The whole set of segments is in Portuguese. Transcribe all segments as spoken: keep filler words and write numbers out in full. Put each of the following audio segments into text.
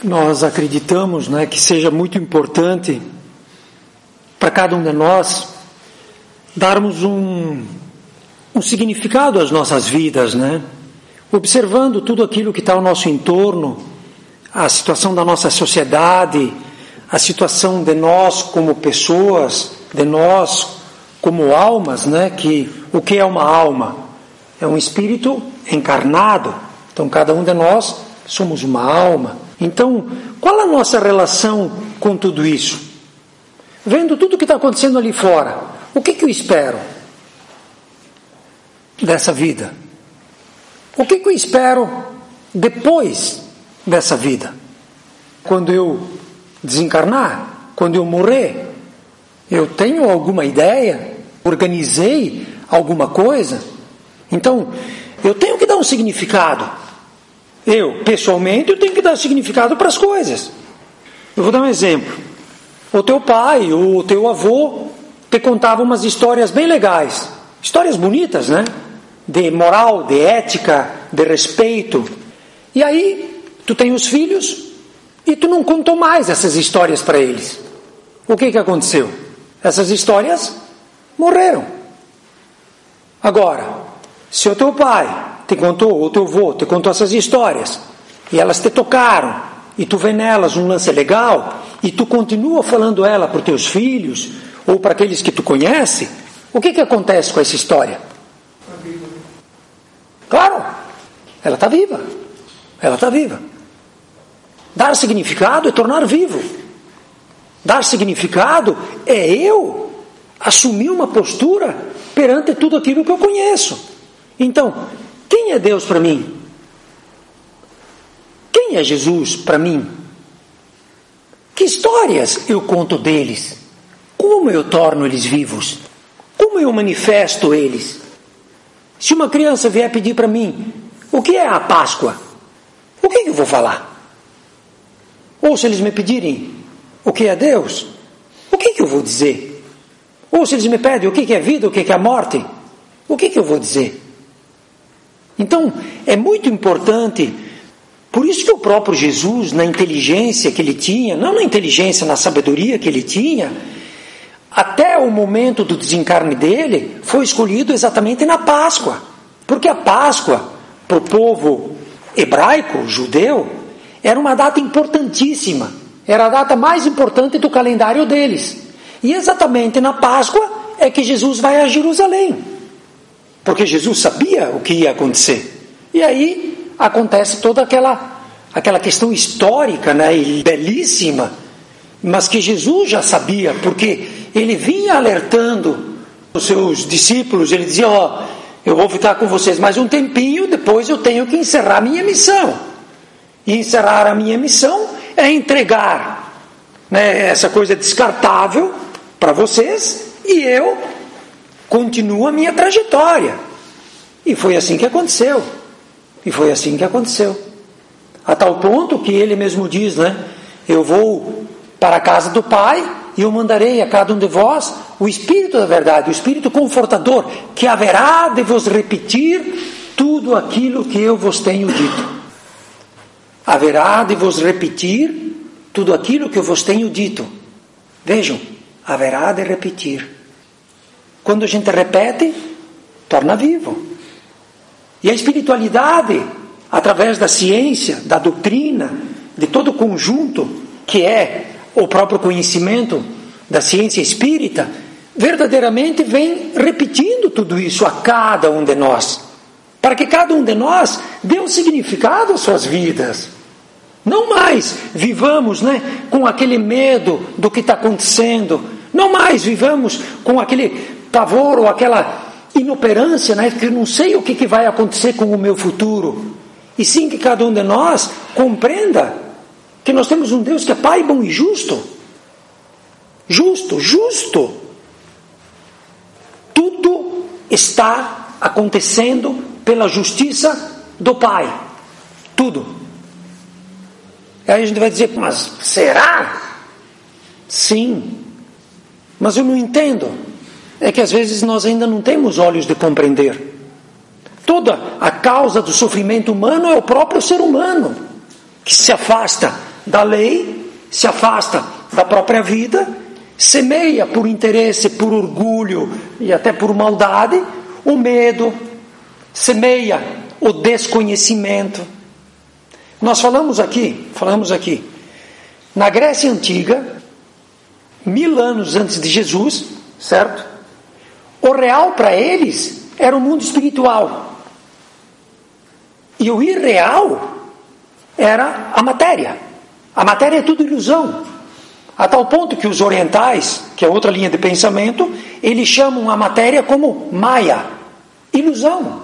Nós acreditamos, né, que seja muito importante para cada um de nós darmos um, um significado às nossas vidas, né? Observando tudo aquilo que está ao nosso entorno, a situação da nossa sociedade, a situação de nós como pessoas, de nós como almas, né? Que, o que é uma alma? É um espírito encarnado. Então cada um de nós somos uma alma. Então, qual a nossa relação com tudo isso? Vendo tudo o que está acontecendo ali fora, o que, que eu espero dessa vida? O que, que eu espero depois dessa vida? Quando eu desencarnar, quando eu morrer, eu tenho alguma ideia? Organizei alguma coisa? Então, eu tenho que dar um significado. Eu, pessoalmente, eu tenho que dar significado para as coisas. Eu vou dar um exemplo. O teu pai ou o teu avô te contava umas histórias bem legais. Histórias bonitas, né? De moral, de ética, de respeito. E aí, tu tem os filhos e tu não contou mais essas histórias para eles. O que que aconteceu? Essas histórias morreram. Agora, se o teu pai te contou, ou teu avô te contou essas histórias, e elas te tocaram, e tu vê nelas um lance legal, e tu continua falando ela para os teus filhos, ou para aqueles que tu conhece, o que que acontece com essa história? Claro, ela está viva. Ela está viva. Dar significado é tornar vivo. Dar significado é eu assumir uma postura perante tudo aquilo que eu conheço. Então, quem é Deus para mim? Quem é Jesus para mim? Que histórias eu conto deles? Como eu torno eles vivos? Como eu manifesto eles? Se uma criança vier pedir para mim, o que é a Páscoa? O que eu vou falar? Ou se eles me pedirem, o que é Deus? O que eu vou dizer? Ou se eles me pedem, o que é vida, o que é a morte? O que eu vou dizer? Então, é muito importante, por isso que o próprio Jesus, na inteligência que ele tinha, não na inteligência, na sabedoria que ele tinha, até o momento do desencarne dele, foi escolhido exatamente na Páscoa. Porque a Páscoa, para o povo hebraico, judeu, era uma data importantíssima. Era a data mais importante do calendário deles. E exatamente na Páscoa é que Jesus vai a Jerusalém. Porque Jesus sabia o que ia acontecer. E aí acontece toda aquela, aquela questão histórica, né, e belíssima, mas que Jesus já sabia, porque ele vinha alertando os seus discípulos. Ele dizia, ó, eu vou ficar com vocês mais um tempinho, depois eu tenho que encerrar a minha missão. E encerrar a minha missão é entregar, né, essa coisa descartável para vocês, e eu continuo a minha trajetória. E foi assim que aconteceu. E foi assim que aconteceu. A tal ponto que ele mesmo diz, né? Eu vou para a casa do Pai e eu mandarei a cada um de vós o Espírito da verdade, o Espírito confortador, que haverá de vos repetir tudo aquilo que eu vos tenho dito. Haverá de vos repetir tudo aquilo que eu vos tenho dito. Vejam, haverá de repetir. Quando a gente repete, torna vivo. E a espiritualidade, através da ciência, da doutrina, de todo o conjunto que é o próprio conhecimento da ciência espírita, verdadeiramente vem repetindo tudo isso a cada um de nós, para que cada um de nós dê um significado às suas vidas. Não mais vivamos, né, com aquele medo do que está acontecendo, não mais vivamos com aquele pavor ou aquela inoperância, né, que eu não sei o que, que vai acontecer com o meu futuro, e sim que cada um de nós compreenda que nós temos um Deus que é Pai bom e justo. Justo, justo. Tudo está acontecendo pela justiça do Pai. Tudo. Aí a gente vai dizer, mas será? Sim. Mas eu não entendo. É que às vezes nós ainda não temos olhos de compreender. Toda a causa do sofrimento humano é o próprio ser humano, que se afasta da lei, se afasta da própria vida, semeia por interesse, por orgulho e até por maldade, o medo, semeia o desconhecimento. Nós falamos aqui, falamos aqui, na Grécia Antiga, mil anos antes de Jesus, certo? O real para eles era o mundo espiritual. E o irreal era a matéria. A matéria é tudo ilusão. A tal ponto que os orientais, que é outra linha de pensamento, eles chamam a matéria como Maya, ilusão.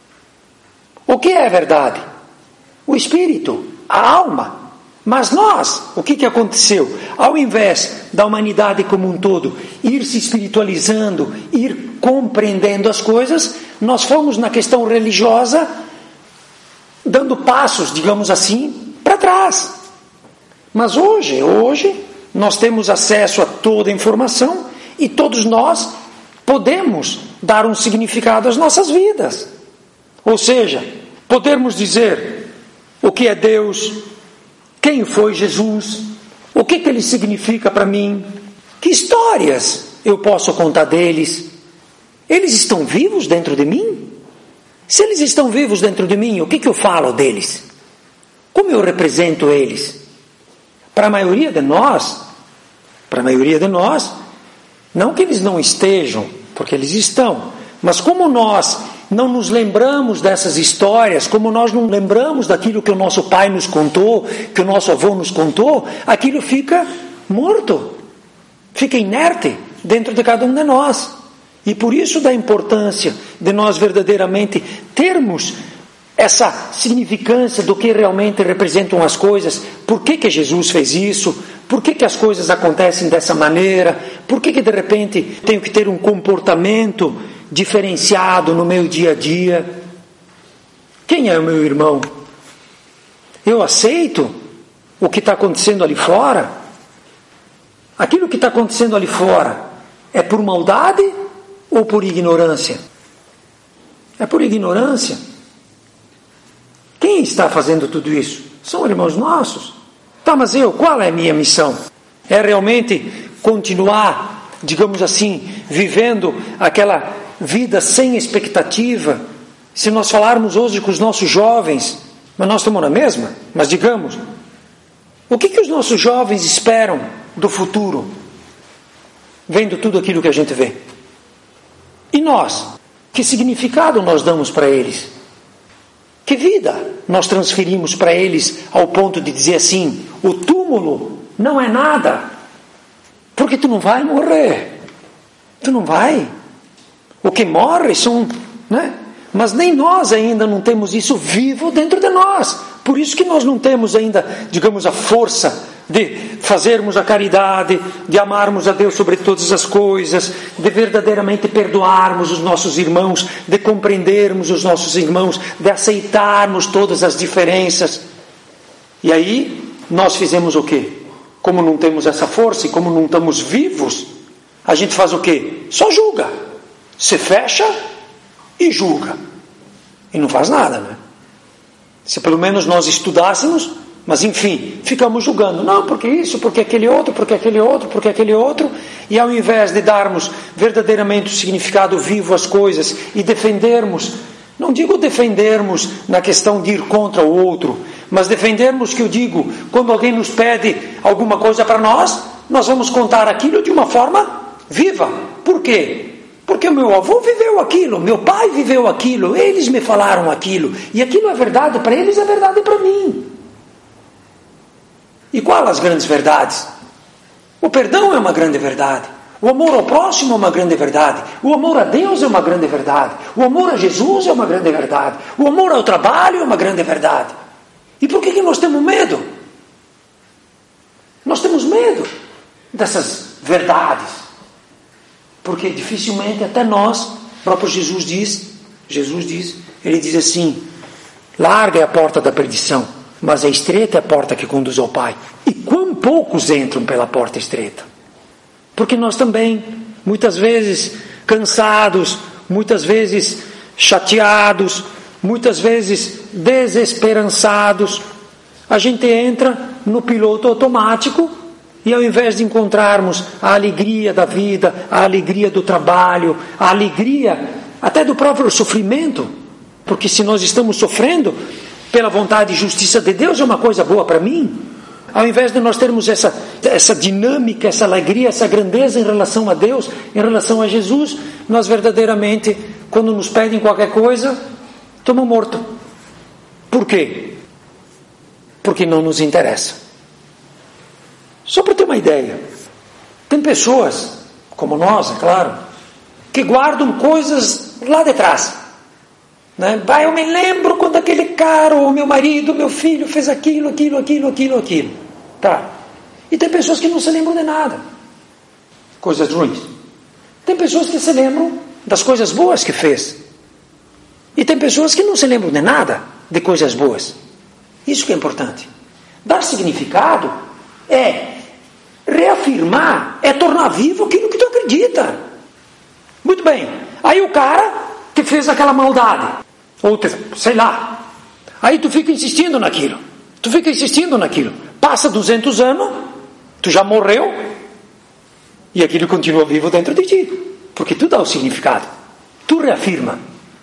O que é verdade? O espírito, a alma. Mas nós, o que, que aconteceu? Ao invés da humanidade como um todo ir se espiritualizando, ir compreendendo as coisas, nós fomos na questão religiosa dando passos, digamos assim, para trás. Mas hoje, hoje, nós temos acesso a toda a informação e todos nós podemos dar um significado às nossas vidas. Ou seja, podermos dizer o que é Deus, quem foi Jesus, o que, que ele significa para mim, que histórias eu posso contar deles. Eles estão vivos dentro de mim? Se eles estão vivos dentro de mim, o que, que eu falo deles? Como eu represento eles? Para a maioria de nós, para a maioria de nós, não que eles não estejam, porque eles estão, mas como nós não nos lembramos dessas histórias, como nós não lembramos daquilo que o nosso pai nos contou, que o nosso avô nos contou, aquilo fica morto, fica inerte dentro de cada um de nós. E por isso da importância de nós verdadeiramente termos essa significância do que realmente representam as coisas. Por que que Jesus fez isso? Por que que as coisas acontecem dessa maneira? Por que que de repente tenho que ter um comportamento diferenciado no meu dia a dia? Quem é o meu irmão? Eu aceito o que está acontecendo ali fora? Aquilo que está acontecendo ali fora é por maldade ou por ignorância? É por ignorância. Quem está fazendo tudo isso? São irmãos nossos. Tá, mas eu, qual é a minha missão? É realmente continuar, digamos assim, vivendo aquela vida sem expectativa? Se nós falarmos hoje com os nossos jovens, mas nós estamos na mesma, mas digamos, o que, que os nossos jovens esperam do futuro, vendo tudo aquilo que a gente vê? E nós? Que significado nós damos para eles? Que vida nós transferimos para eles ao ponto de dizer assim, o túmulo não é nada, porque tu não vai morrer, tu não vai. O que morre são, né? Mas nem nós ainda não temos isso vivo dentro de nós. Por isso que nós não temos ainda, digamos, a força de fazermos a caridade, de amarmos a Deus sobre todas as coisas, de verdadeiramente perdoarmos os nossos irmãos, de compreendermos os nossos irmãos, de aceitarmos todas as diferenças. E aí, nós fizemos o quê? Como não temos essa força e como não estamos vivos, a gente faz o quê? Só julga. Se fecha e julga. E não faz nada, né? Se pelo menos nós estudássemos, mas enfim, ficamos julgando. Não, porque isso, porque aquele outro, porque aquele outro, porque aquele outro. E ao invés de darmos verdadeiramente o significado vivo às coisas e defendermos, não digo defendermos na questão de ir contra o outro, mas defendermos, que eu digo, quando alguém nos pede alguma coisa para nós, nós vamos contar aquilo de uma forma viva. Por quê? Porque o meu avô viveu aquilo, meu pai viveu aquilo, eles me falaram aquilo, e aquilo é verdade para eles, é verdade para mim. E qual as grandes verdades? O perdão é uma grande verdade, o amor ao próximo é uma grande verdade, o amor a Deus é uma grande verdade, o amor a Jesus é uma grande verdade, o amor ao trabalho é uma grande verdade. E por que que nós temos medo? Nós temos medo dessas verdades. Porque dificilmente até nós, o próprio Jesus diz, Jesus diz, ele diz assim, larga é a porta da perdição, mas a estreita é a porta que conduz ao Pai. E quão poucos entram pela porta estreita? Porque nós também, muitas vezes cansados, muitas vezes chateados, muitas vezes desesperançados, a gente entra no piloto automático e ao invés de encontrarmos a alegria da vida, a alegria do trabalho, a alegria até do próprio sofrimento, porque se nós estamos sofrendo pela vontade e justiça de Deus é uma coisa boa para mim. Ao invés de nós termos essa, essa dinâmica, essa alegria, essa grandeza em relação a Deus, em relação a Jesus, nós verdadeiramente, quando nos pedem qualquer coisa, estamos mortos. Por quê? Porque não nos interessa. Só para ter uma ideia, tem pessoas, como nós, é claro, que guardam coisas lá de trás. Né? Vai, eu me lembro quando aquele cara, ou meu marido, meu filho fez aquilo, aquilo, aquilo, aquilo, aquilo. Tá. E tem pessoas que não se lembram de nada. Coisas ruins. Tem pessoas que se lembram das coisas boas que fez. E tem pessoas que não se lembram de nada de coisas boas. Isso que é importante. Dar significado é reafirmar, é tornar vivo aquilo que tu acredita. Muito bem. Aí o cara te fez aquela maldade. Ou, te, sei lá. Aí tu fica insistindo naquilo. Tu fica insistindo naquilo. Passa duzentos anos, tu já morreu, e aquilo continua vivo dentro de ti. Porque tu dá o significado. Tu reafirma.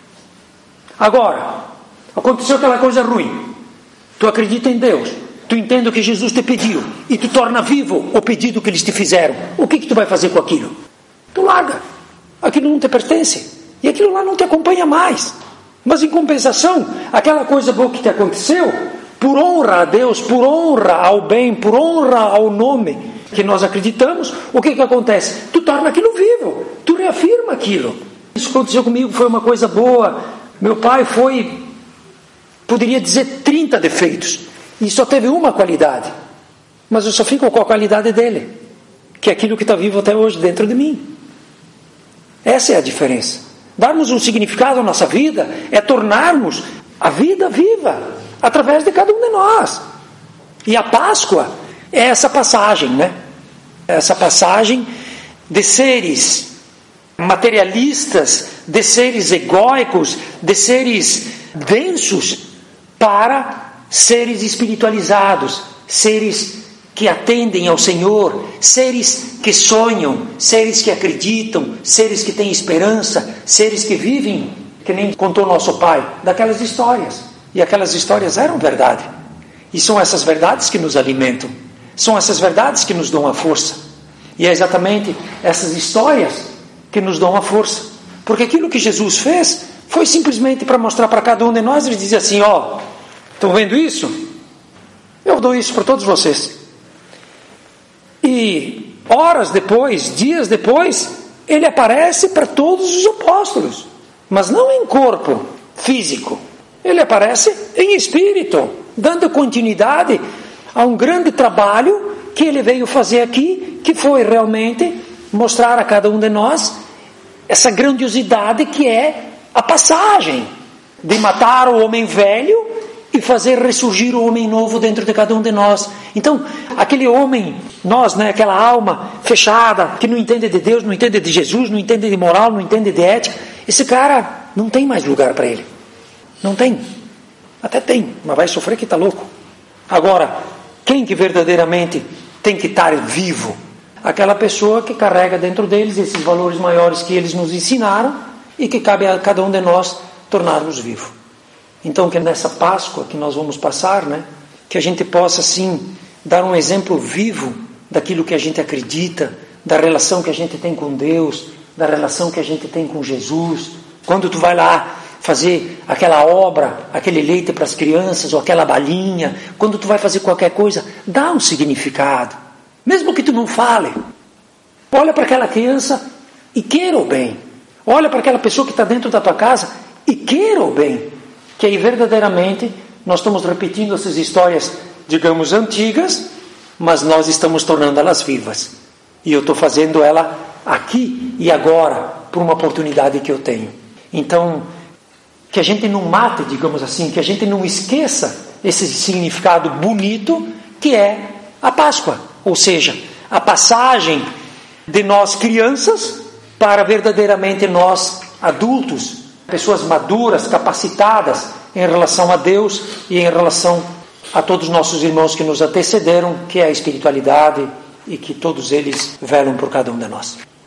Agora, aconteceu aquela coisa ruim. Tu acredita em Deus. Tu entende o que Jesus te pediu. E tu torna vivo o pedido que eles te fizeram. O que, que tu vai fazer com aquilo? Tu larga. Aquilo não te pertence. E aquilo lá não te acompanha mais. Mas em compensação, aquela coisa boa que te aconteceu, por honra a Deus, por honra ao bem, por honra ao nome que nós acreditamos, o que que acontece? Tu torna aquilo vivo, tu reafirma aquilo. Isso aconteceu comigo, foi uma coisa boa. Meu pai foi, poderia dizer, trinta defeitos, e só teve uma qualidade, mas eu só fico com a qualidade dele, que é aquilo que está vivo até hoje dentro de mim. Essa é a diferença. Darmos um significado à nossa vida é tornarmos a vida viva através de cada um de nós. E a Páscoa é essa passagem, né? Essa passagem de seres materialistas, de seres egóicos, de seres densos, para seres espiritualizados, seres que atendem ao Senhor, seres que sonham, seres que acreditam, seres que têm esperança, seres que vivem, que nem contou nosso pai, daquelas histórias. E aquelas histórias eram verdade. E são essas verdades que nos alimentam. São essas verdades que nos dão a força. E é exatamente essas histórias que nos dão a força. Porque aquilo que Jesus fez foi simplesmente para mostrar para cada um de nós. Ele dizia assim, ó, estão vendo isso? Eu dou isso para todos vocês. E horas depois, dias depois, ele aparece para todos os apóstolos. Mas não em corpo físico. Ele aparece em espírito, dando continuidade a um grande trabalho que ele veio fazer aqui, que foi realmente mostrar a cada um de nós essa grandiosidade que é a passagem de matar o homem velho e fazer ressurgir o homem novo dentro de cada um de nós. Então, aquele homem, nós, né, aquela alma fechada, que não entende de Deus, não entende de Jesus, não entende de moral, não entende de ética, esse cara não tem mais lugar para ele. Não tem. Até tem, mas vai sofrer que está louco. Agora, quem que verdadeiramente tem que estar vivo? Aquela pessoa que carrega dentro deles esses valores maiores que eles nos ensinaram e que cabe a cada um de nós tornarmos vivo. Então, que nessa Páscoa que nós vamos passar, né, que a gente possa, sim, dar um exemplo vivo daquilo que a gente acredita, da relação que a gente tem com Deus, da relação que a gente tem com Jesus. Quando tu vai lá fazer aquela obra, aquele leite para as crianças, ou aquela balinha, quando tu vai fazer qualquer coisa, dá um significado, mesmo que tu não fale. Olha para aquela criança e queira o bem. Olha para aquela pessoa que está dentro da tua casa e queira o bem. Que aí verdadeiramente nós estamos repetindo essas histórias, digamos, antigas, mas nós estamos tornando-elas vivas. E eu estou fazendo ela aqui e agora, por uma oportunidade que eu tenho. Então, que a gente não mate, digamos assim, que a gente não esqueça esse significado bonito que é a Páscoa. Ou seja, a passagem de nós crianças para verdadeiramente nós adultos, pessoas maduras, capacitadas em relação a Deus e em relação a todos os nossos irmãos que nos antecederam, que é a espiritualidade e que todos eles velam por cada um de nós.